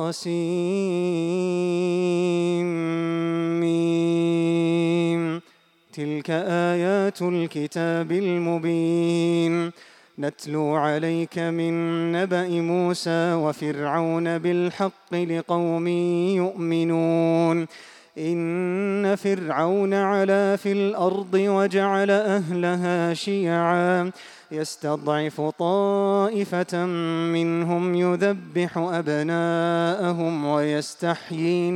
طاسيم. تلك آيات الكتاب المبين. نتلو عليك من نبأ موسى وفرعون بالحق لقوم يؤمنون. إن فرعون علا في الأرض وجعل أهلها شيعا يستضعف طائفة منهم يذبح أبناءهم ويستحيي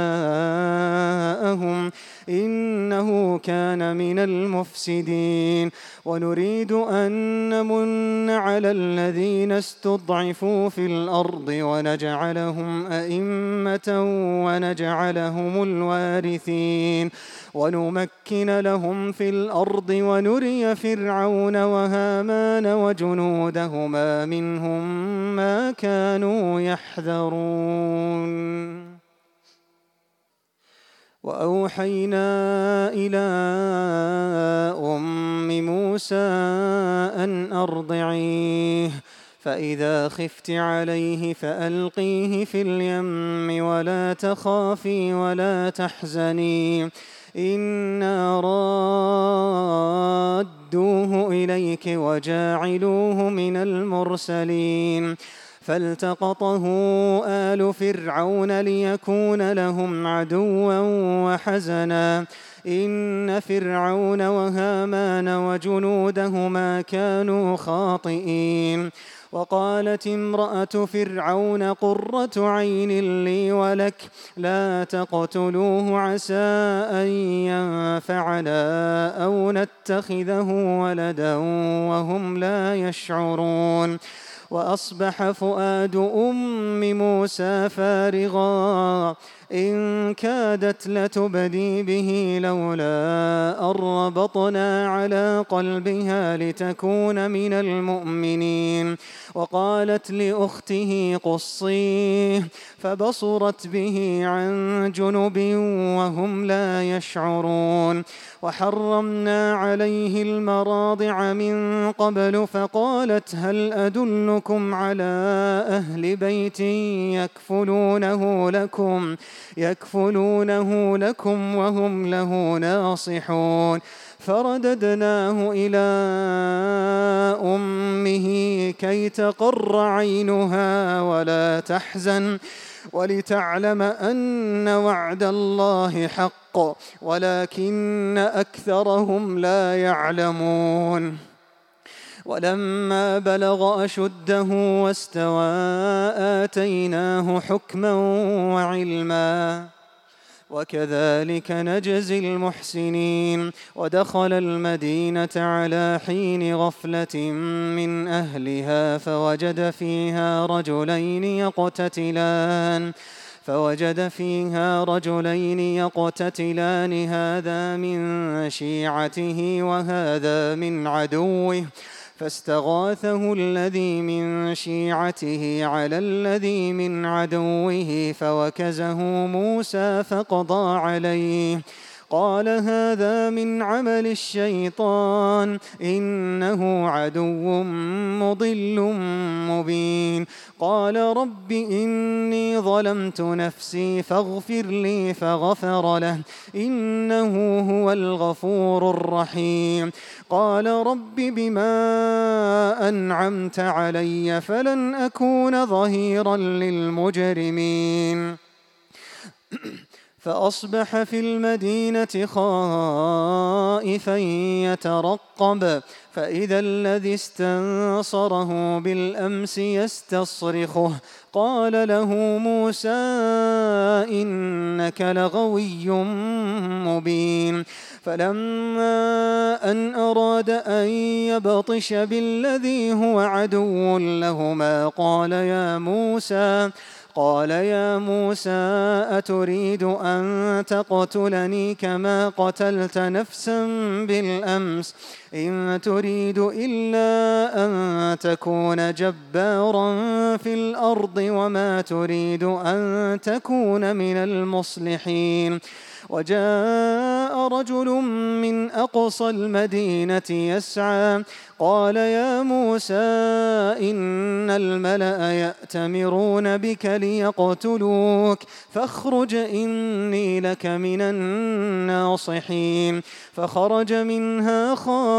نساءهم إنه كان من المفسدين. ونريد أن نمن على الذين استضعفوا في الأرض ونجعلهم أئمة ونجعلهم الوارثين ونمكن لهم في الأرض ونري فرعون وهامان وجنودهما منهم ما كانوا يحذرون. وأوحينا إلى أم موسى أن أرضعيه فإذا خفت عليه فألقيه في اليم ولا تخافي ولا تحزني إنا رادوه إليك وجاعلوه من المرسلين. فالتقطه آل فرعون ليكون لهم عدوا وحزنا إن فرعون وهامان وجنودهما كانوا خاطئين. وقالت امرأة فرعون قرة عين لي ولك لا تقتلوه عسى أن ينفعنا أو نتخذه ولدا وهم لا يشعرون. وأصبح فؤاد أم موسى فارغا إن كادت لتبدي به لولا أن ربطنا على قلبها لتكون من المؤمنين. وقالت لأخته قصيه فبصرت به عن جنب وهم لا يشعرون. وحرمنا عليه المراضع من قبل فقالت هل أدلكم على أهل بيت يكفلونه لكم وهم له ناصحون. فرددناه إلى أمه كي تقر عينها ولا تحزن ولتعلم أن وعد الله حق ولكن أكثرهم لا يعلمون. ولما بلغ أشده واستوى آتيناه حكما وعلما وكذلك نجزي المحسنين. ودخل المدينة على حين غفلة من أهلها فوجد فيها رجلين يقتتلان هذا من شيعته وهذا من عدوه فاستغاثه الذي من شيعته على الذي من عدوه فوكزه موسى فقضى عليه قال هذا من عمل الشيطان إنه عدو مضل مبين. قال رب إني ظلمت نفسي فاغفر لي فغفر له إنه هو الغفور الرحيم. قال رب بما أنعمت علي فلن أكون ظهيرا للمجرمين. فأصبح في المدينة خائفا يترقب فإذا الذي استنصره بالأمس يستصرخه قال له موسى إنك لغوي مبين. فلما أن أراد أن يبطش بالذي هو عدو لهما قال يا موسى أتريد أن تقتلني كما قتلت نفسا بالأمس إن تريد إلا أن تكون جبارا في الأرض وما تريد أن تكون من المصلحين. وجاء رجل من أقصى المدينة يسعى قال يا موسى إن الملأ يأتمرون بك ليقتلوك فاخرج إني لك من الناصحين فخرج منها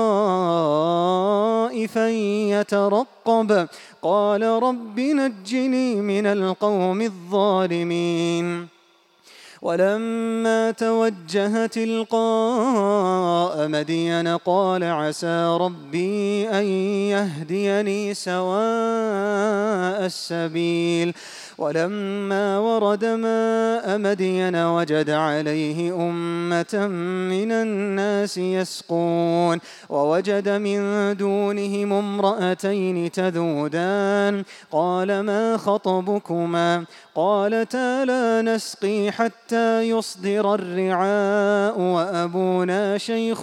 خائفا يترقب قال رب نجني من القوم الظالمين ولما توجه تلقاء مدين قال عسى ربي أن يهديني سواء السبيل ولما ورد ماء مدين وجد عليه أمة من الناس يسقون ووجد من دونهم امرأتين تذودان قال ما خطبكما قالتا لا نسقي حتى يصدر الرعاء وأبونا شيخ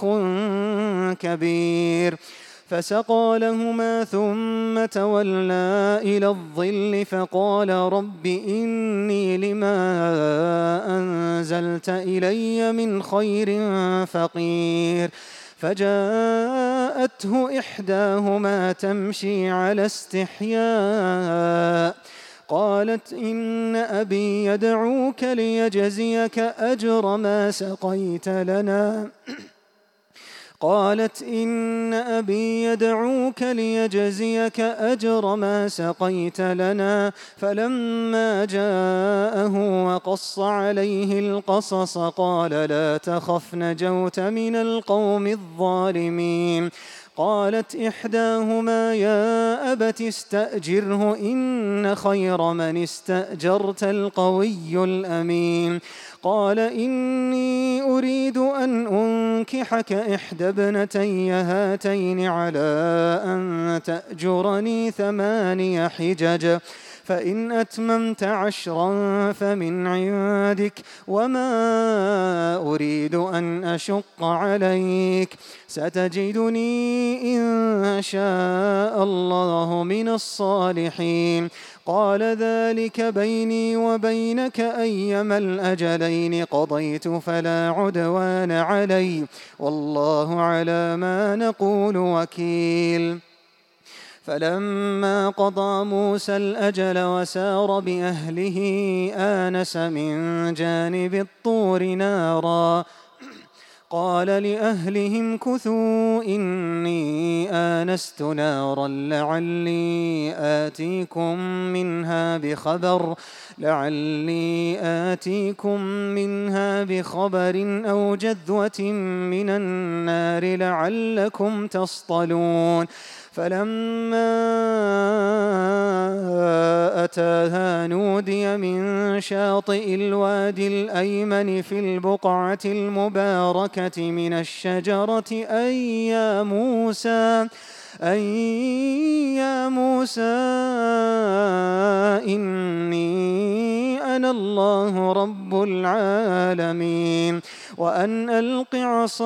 كبير فسقى لهما ثم تولى إلى الظل فقال رب إني لما أنزلت إلي من خير فقير فجاءته إحداهما تمشي على استحياء قالت إن أبي يدعوك ليجزيك أجر ما سقيت لنا قالت إن أبي يدعوك ليجزيك أجر ما سقيت لنا فلما جاءه وقص عليه القصص قال لا تخف نجوت من القوم الظالمين قالت إحداهما يا أبت استأجره إن خير من استأجرت القوي الأمين قال إني أريد أن أنكحك إحدى ابنتي هاتين على أن تأجرني 8 حجج فإن أتممت 10 فمن عندك وما أريد أن أشق عليك ستجدني إن شاء الله من الصالحين قال ذلك بيني وبينك أيما الأجلين قضيت فلا عدوان علي والله على ما نقول وكيل فلما قضى موسى الأجل وسار بأهله آنس من جانب الطور نارا قال لأهلهم كثوا إني آنست نارا لعلي آتيكم منها بخبر أو جذوة من النار لعلكم تصطلون فلما أتاها نودي من شاطئ الوادي الأيمن في البقعة المباركة من الشجرة أي يا موسى إني أنا الله رب العالمين وأن ألق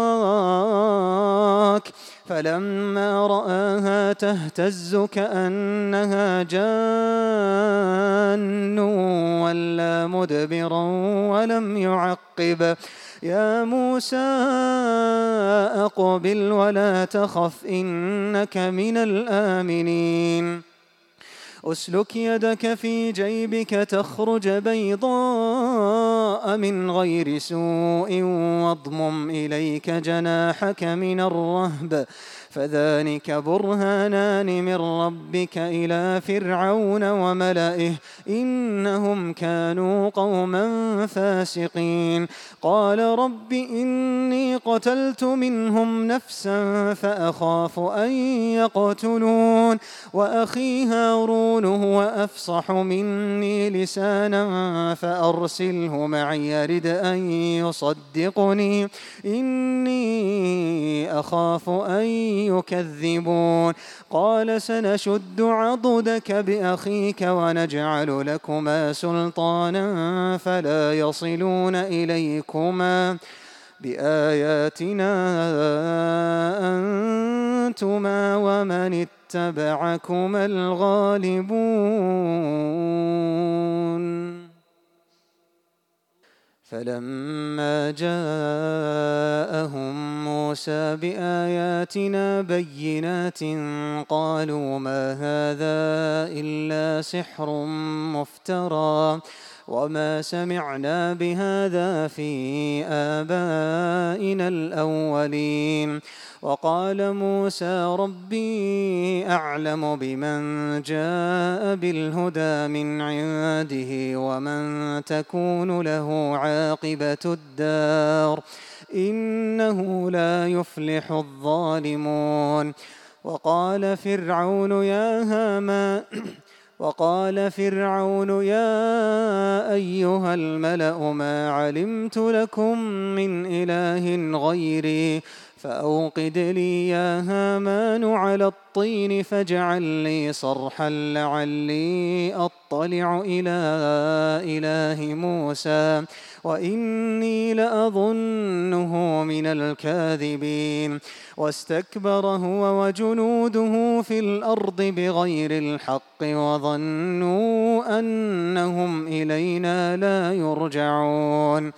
عصاك فلما رآها تهتز كأنها جان ولا مدبرا ولم يعقب يا موسى أقبل ولا تخف إنك من الآمنين أسلك يدك في جيبك تخرج بيضاء من غير سوء واضمم إليك جناحك من الرهب فذلك برهانان من ربك إلى فرعون وملئه إنهم كانوا قوما فاسقين قال رب إني قتلت منهم نفسا فأخاف أن يقتلون وأخي هارون هو أفصح مني لسانا فأرسله معي يرد أن يصدقني إني أخاف أن يكذبون قال سنشد عضدك بأخيك ونجعل لكما سلطانا فلا يصلون إليكما بآياتنا أنتما ومن اتبعكما الغالبون فلما جاءهم موسى بآياتنا بينات قالوا ما هذا إلا سحر مفترى وما سمعنا بهذا في آبائنا الأولين. وقال موسى ربي أعلم بمن جاء بالهدى من عنده ومن تكون له عاقبة الدار إنه لا يفلح الظالمون. وقال فرعون يا أيها الملأ ما علمت لكم من إله غيري فأوقد لي يا هامان على الطين فاجعل لي صرحا لعلي أطلع إلى إله موسى وإني لأظنه من الكاذبين. واستكبر هو وجنوده في الأرض بغير الحق وظنوا أنهم إلينا لا يرجعون.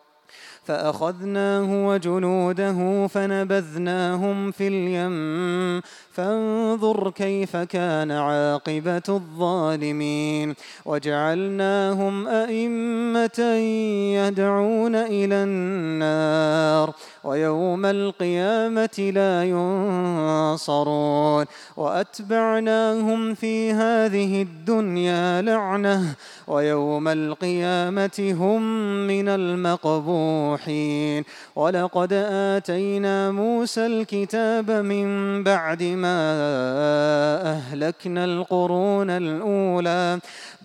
فأخذناه وجنوده فنبذناهم في اليم فانظر كيف كان عاقبة الظالمين. وجعلناهم أئمة يدعون إلى النار ويوم القيامة لا ينصرون. وأتبعناهم في هذه الدنيا لعنة ويوم القيامة هم من المقبوحين. ولقد آتينا موسى الكتاب من بعد ما أهلكنا القرون الأولى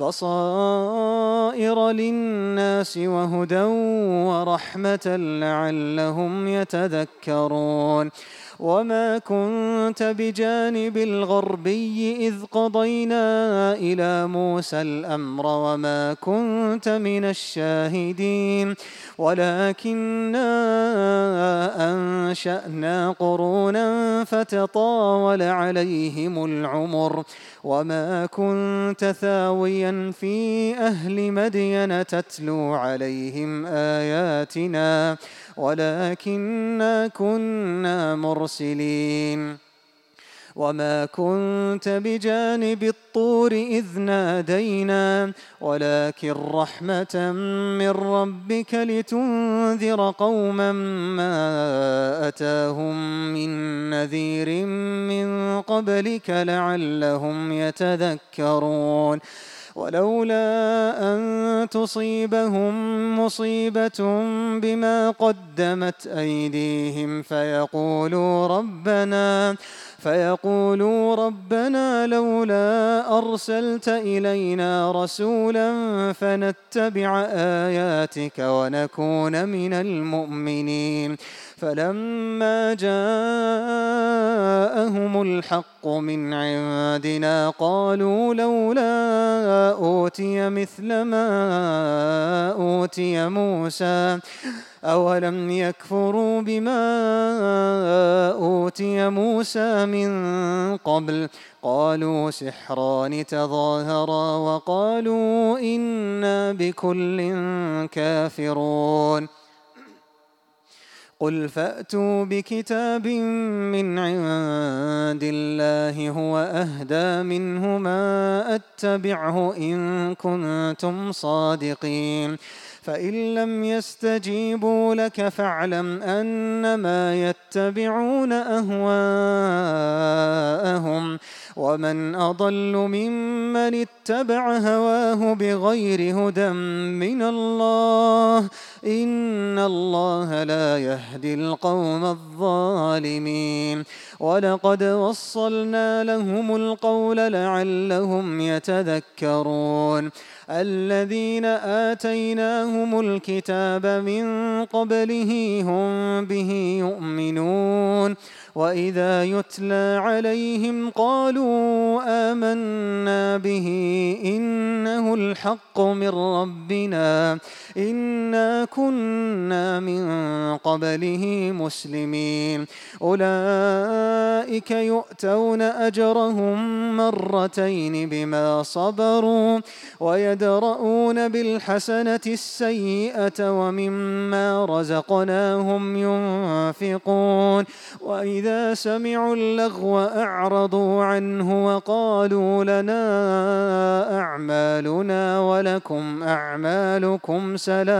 بصائر للناس وهدى ورحمة لعلهم يتذكرون. وما كنت بجانب الغربي إذ قضينا إلى موسى الأمر وما كنت من الشاهدين ولكننا أنشأنا قرونا فتطاول عليهم العمر وما كنت ثاويا في أهل مدين تتلو عليهم آياتنا ولكننا كنا مرسلين. وما كنت بجانب الطور إذ نادينا ولكن رحمة من ربك لتنذر قوما ما أتاهم من نذير من قبلك لعلهم يتذكرون. ولولا أن تصيبهم مصيبة بما قدمت أيديهم فيقولوا ربنا لولا أرسلت إلينا رسولا فنتبع آياتك ونكون من المؤمنين. فلما جاءهم الحق من عندنا قالوا لولا أوتي مثل ما أوتي موسى أولم يكفروا بما أوتي موسى من قبل قالوا سحران تظاهرا وقالوا إنا بكل كافرون. قل فأتوا بكتاب من عند الله هو أهدى منه ما أتبعه إن كنتم صادقين. فإن لم يستجيبوا لك فاعلم أنما يتبعون أهواءهم ومن أضل ممن اتبع هواه بغير هدى من الله إن الله لا يهدي القوم الظالمين. ولقد وصلنا لهم القول لعلهم يتذكرون. الذين آتيناهم الكتاب من قبله هم به يؤمنون وإذا يتلى عليهم قالوا آمنا به إنه الحق من ربنا إنا كنا من قبله مسلمين. أولئك يؤتون أجرهم مرتين بما صبروا ويدرؤون بالحسنة السيئة ومما رزقناهم ينفقون وإذا سمعوا اللغو أعرضوا عنه وقالوا لنا أعمالنا ولكم أعمالكم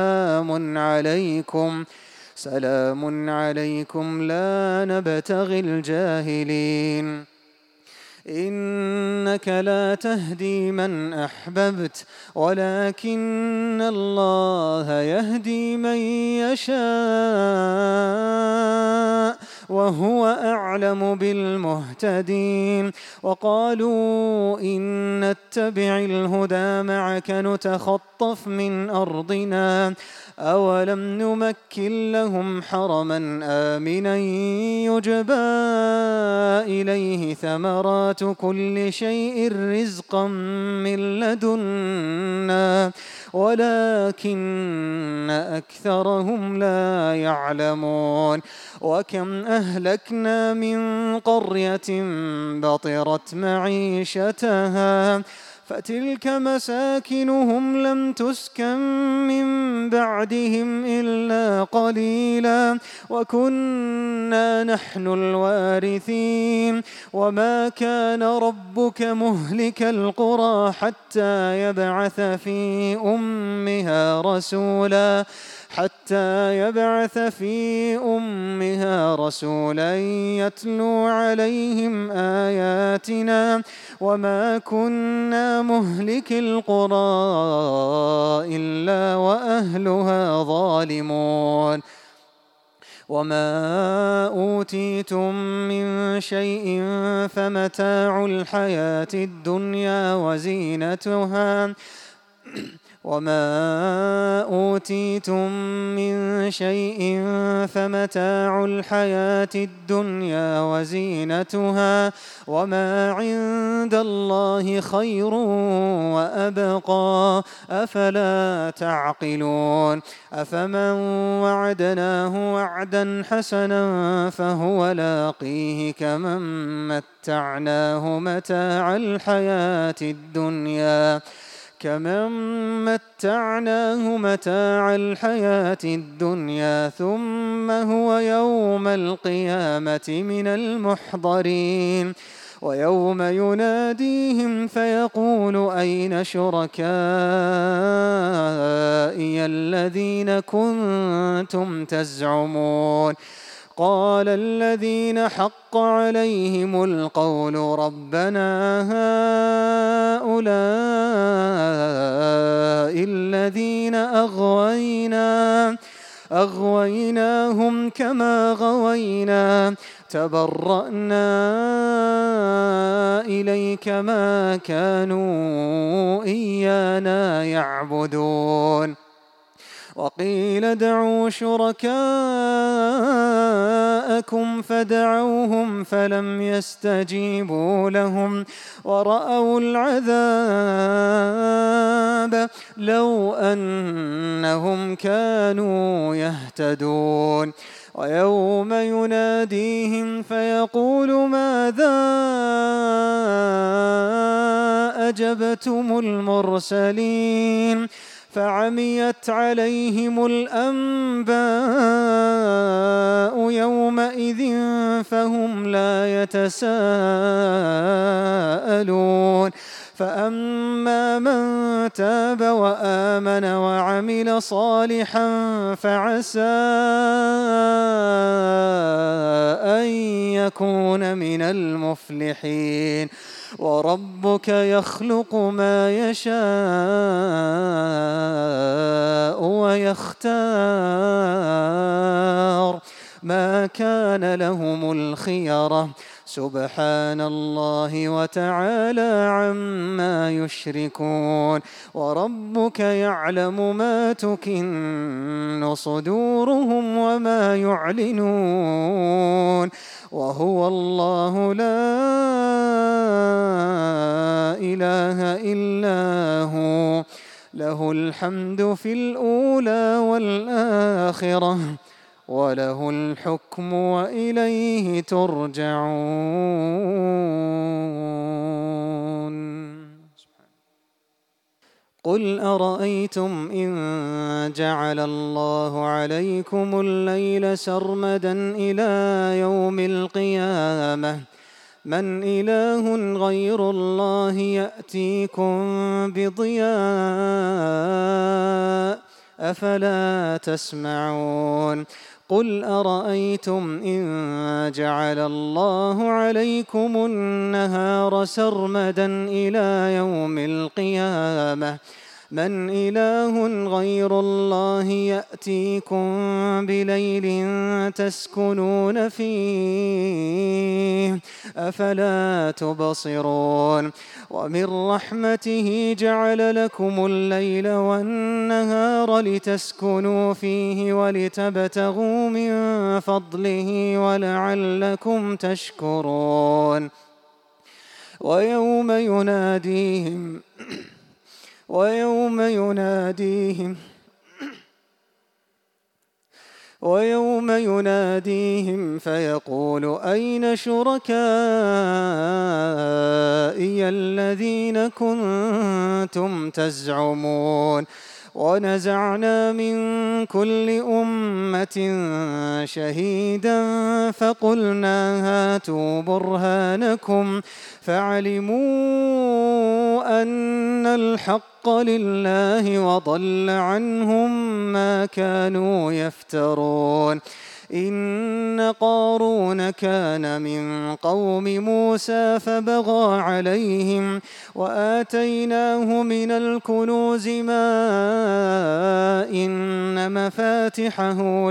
سلام عليكم لا نبتغي الجاهلين إنك لا تهدي من أحببت ولكن الله يهدي من يشاء وهو أعلم بالمهتدين وقالوا إن نتبع الهدى معك نتخطف من أرضنا أولم نمكن لهم حرما آمنا يجبى إليه ثمرات كل شيء رزقا من لدنا ولكن أكثرهم لا يعلمون وكم أهلكنا من قرية بطرت معيشتها فتلك مساكنهم لم تسكن من بعدهم إلا قليلا وكنا نحن الوارثين وما كان ربك مهلك القرى حتى يبعث في أمها رسولا يتلو عليهم آياتنا وما كنا مهلك القرى إلا وأهلها ظالمون وما أوتيتم من شيء فمتاع الحياة الدنيا وزينتها وما عند الله خير وأبقى أفلا تعقلون أفمن وعدناه وعدا حسنا فهو لاقيه كمن متعناه متاع الحياة الدنيا ثم هو يوم القيامة من المحضرين ويوم يناديهم فيقول أين شركائي الذين كنتم تزعمون قال الذين حق عليهم القول ربنا هؤلاء الذين أغويناهم كما غوينا تبرأنا إليك ما كانوا إيانا يعبدون وقيل ادعوا شركاءكم فدعوهم فلم يستجيبوا لهم ورأوا العذاب لو أنهم كانوا يهتدون ويوم يناديهم فيقول ماذا أجبتم المرسلين فعميت عليهم الأنباء يومئذ فهم لا يتساءلون فأما من تاب وآمن وعمل صالحا فعسى أن يكون من المفلحين وربك يخلق ما يشاء ويختار ما كان لهم الخيرة سبحان الله وتعالى عما يشركون وربك يعلم ما تكن صدورهم وما يعلنون وهو الله لا إله إلا هو له الحمد في الأولى والآخرة وله الحكم وإليه ترجعون قل أرأيتم إن جعل الله عليكم الليل سرمدا إلى يوم القيامة من إله غير الله يأتيكم بضياء أفلا تسمعون قل أرأيتم إن جعل الله عليكم النهار سرمدا إلى يوم القيامة من إله غير الله يأتيكم بليل تسكنون فيه أفلا تبصرون ومن رحمته جعل لكم الليل والنهار لتسكنوا فيه ولتبتغوا من فضله ولعلكم تشكرون ويوم يناديهم فيقول أين شركائي الذين كنتم تزعمون ونزعنا من كل أمة شهيدا فقلنا هاتوا برهانكم فعلموا أن الحق لله وضل عنهم ما كانوا يفترون إن قارون كان من قوم موسى فبغى عليهم وآتيناه من الكنوز ما إن مفاتحه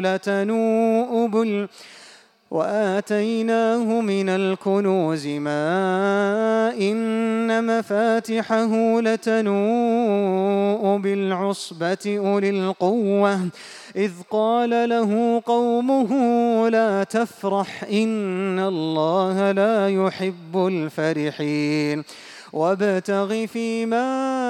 لتنوء بالعصبة أولي القوة إذ قال له قومه لا تفرح إن الله لا يحب الفرحين وابتغ فيما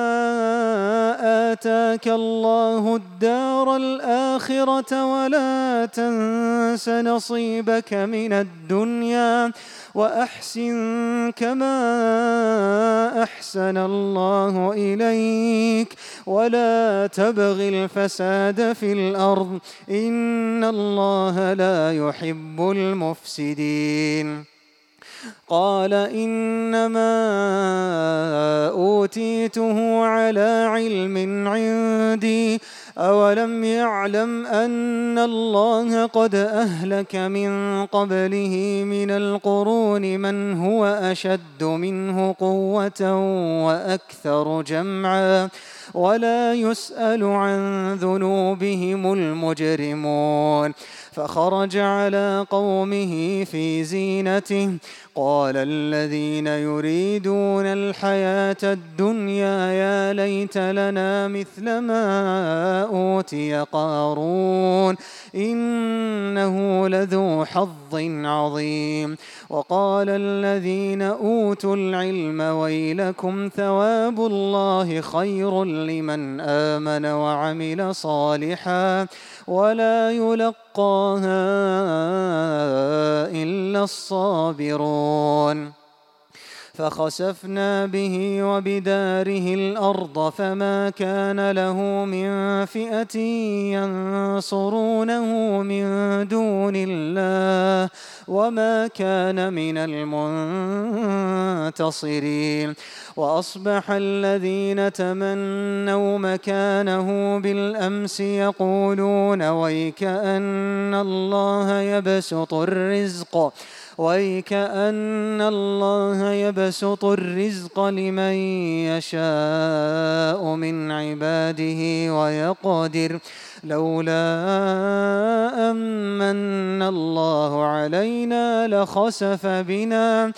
آتاك الله الدار الآخرة ولا تنس نصيبك من الدنيا وأحسن كما أحسن الله إليك ولا تبغ الفساد في الأرض إن الله لا يحب المفسدين قال إنما أوتيته على علم عندي أولم يعلم أن الله قد أهلك من قبله من القرون من هو أشد منه قوة وأكثر جمعا ولا يسأل عن ذنوبهم المجرمون فخرج على قومه في زينته قال الذين يريدون الحياة الدنيا يا ليت لنا مثل ما أوتي قارون إنه لذو حظ عظيم وقال الذين أوتوا العلم ويلكم ثواب الله خير لمن آمن وعمل صالحا ولا يلقاها إلا الصابرون فخسفنا به وبداره الأرض فما كان له من فئة ينصرونه من دون الله وما كان من المنتصرين وأصبح الذين تمنوا مكانه بالأمس يقولون ويكأن الله يبسط الرزق لمن يشاء من عباده ويقدر لولا أمن الله علينا لخسف بنا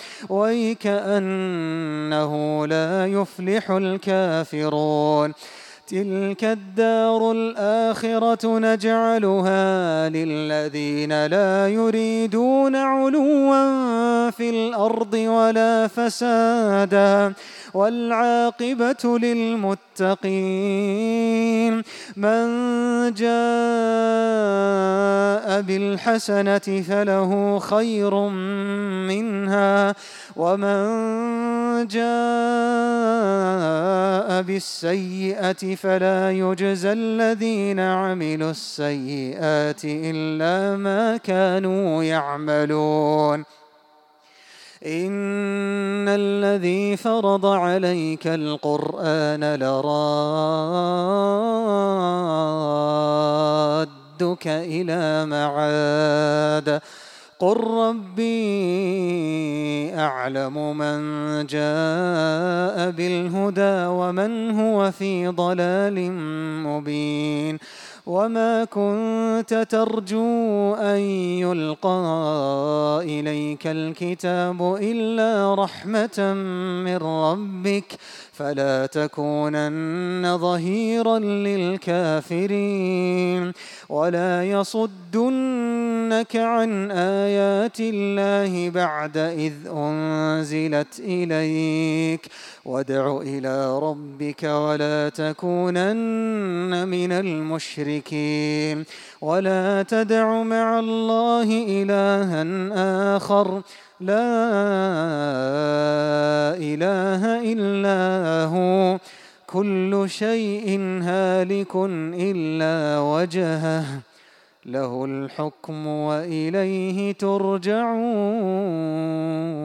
ويكأنه لا يفلح الكافرون تلك الدار الآخرة نجعلها للذين لا يريدون علوا في الأرض ولا فسادا والعاقبة للمتقين من جاء بالحسنة فله خير منها عنها ومن جاء بالسيئة فلا يجزى الذين عملوا السيئات إلا ما كانوا يعملون إن الذي فرض عليك القرآن لرادك إلى معاد قل ربي أعلم من جاء بالهدى ومن هو في ضلال مبين وما كنت ترجو أن يلقى إليك الكتاب إلا رحمة من ربك فلا تكونن ظهيرا للكافرين ولا يصدنك عن آيات الله بعد إذ أنزلت إليك وادع إلى ربك ولا تكونن من المشركين ولا تدع مع الله إلها آخر لا إله إلا هو كل شيء هالك إلا وجهه له الحكم وإليه ترجعون.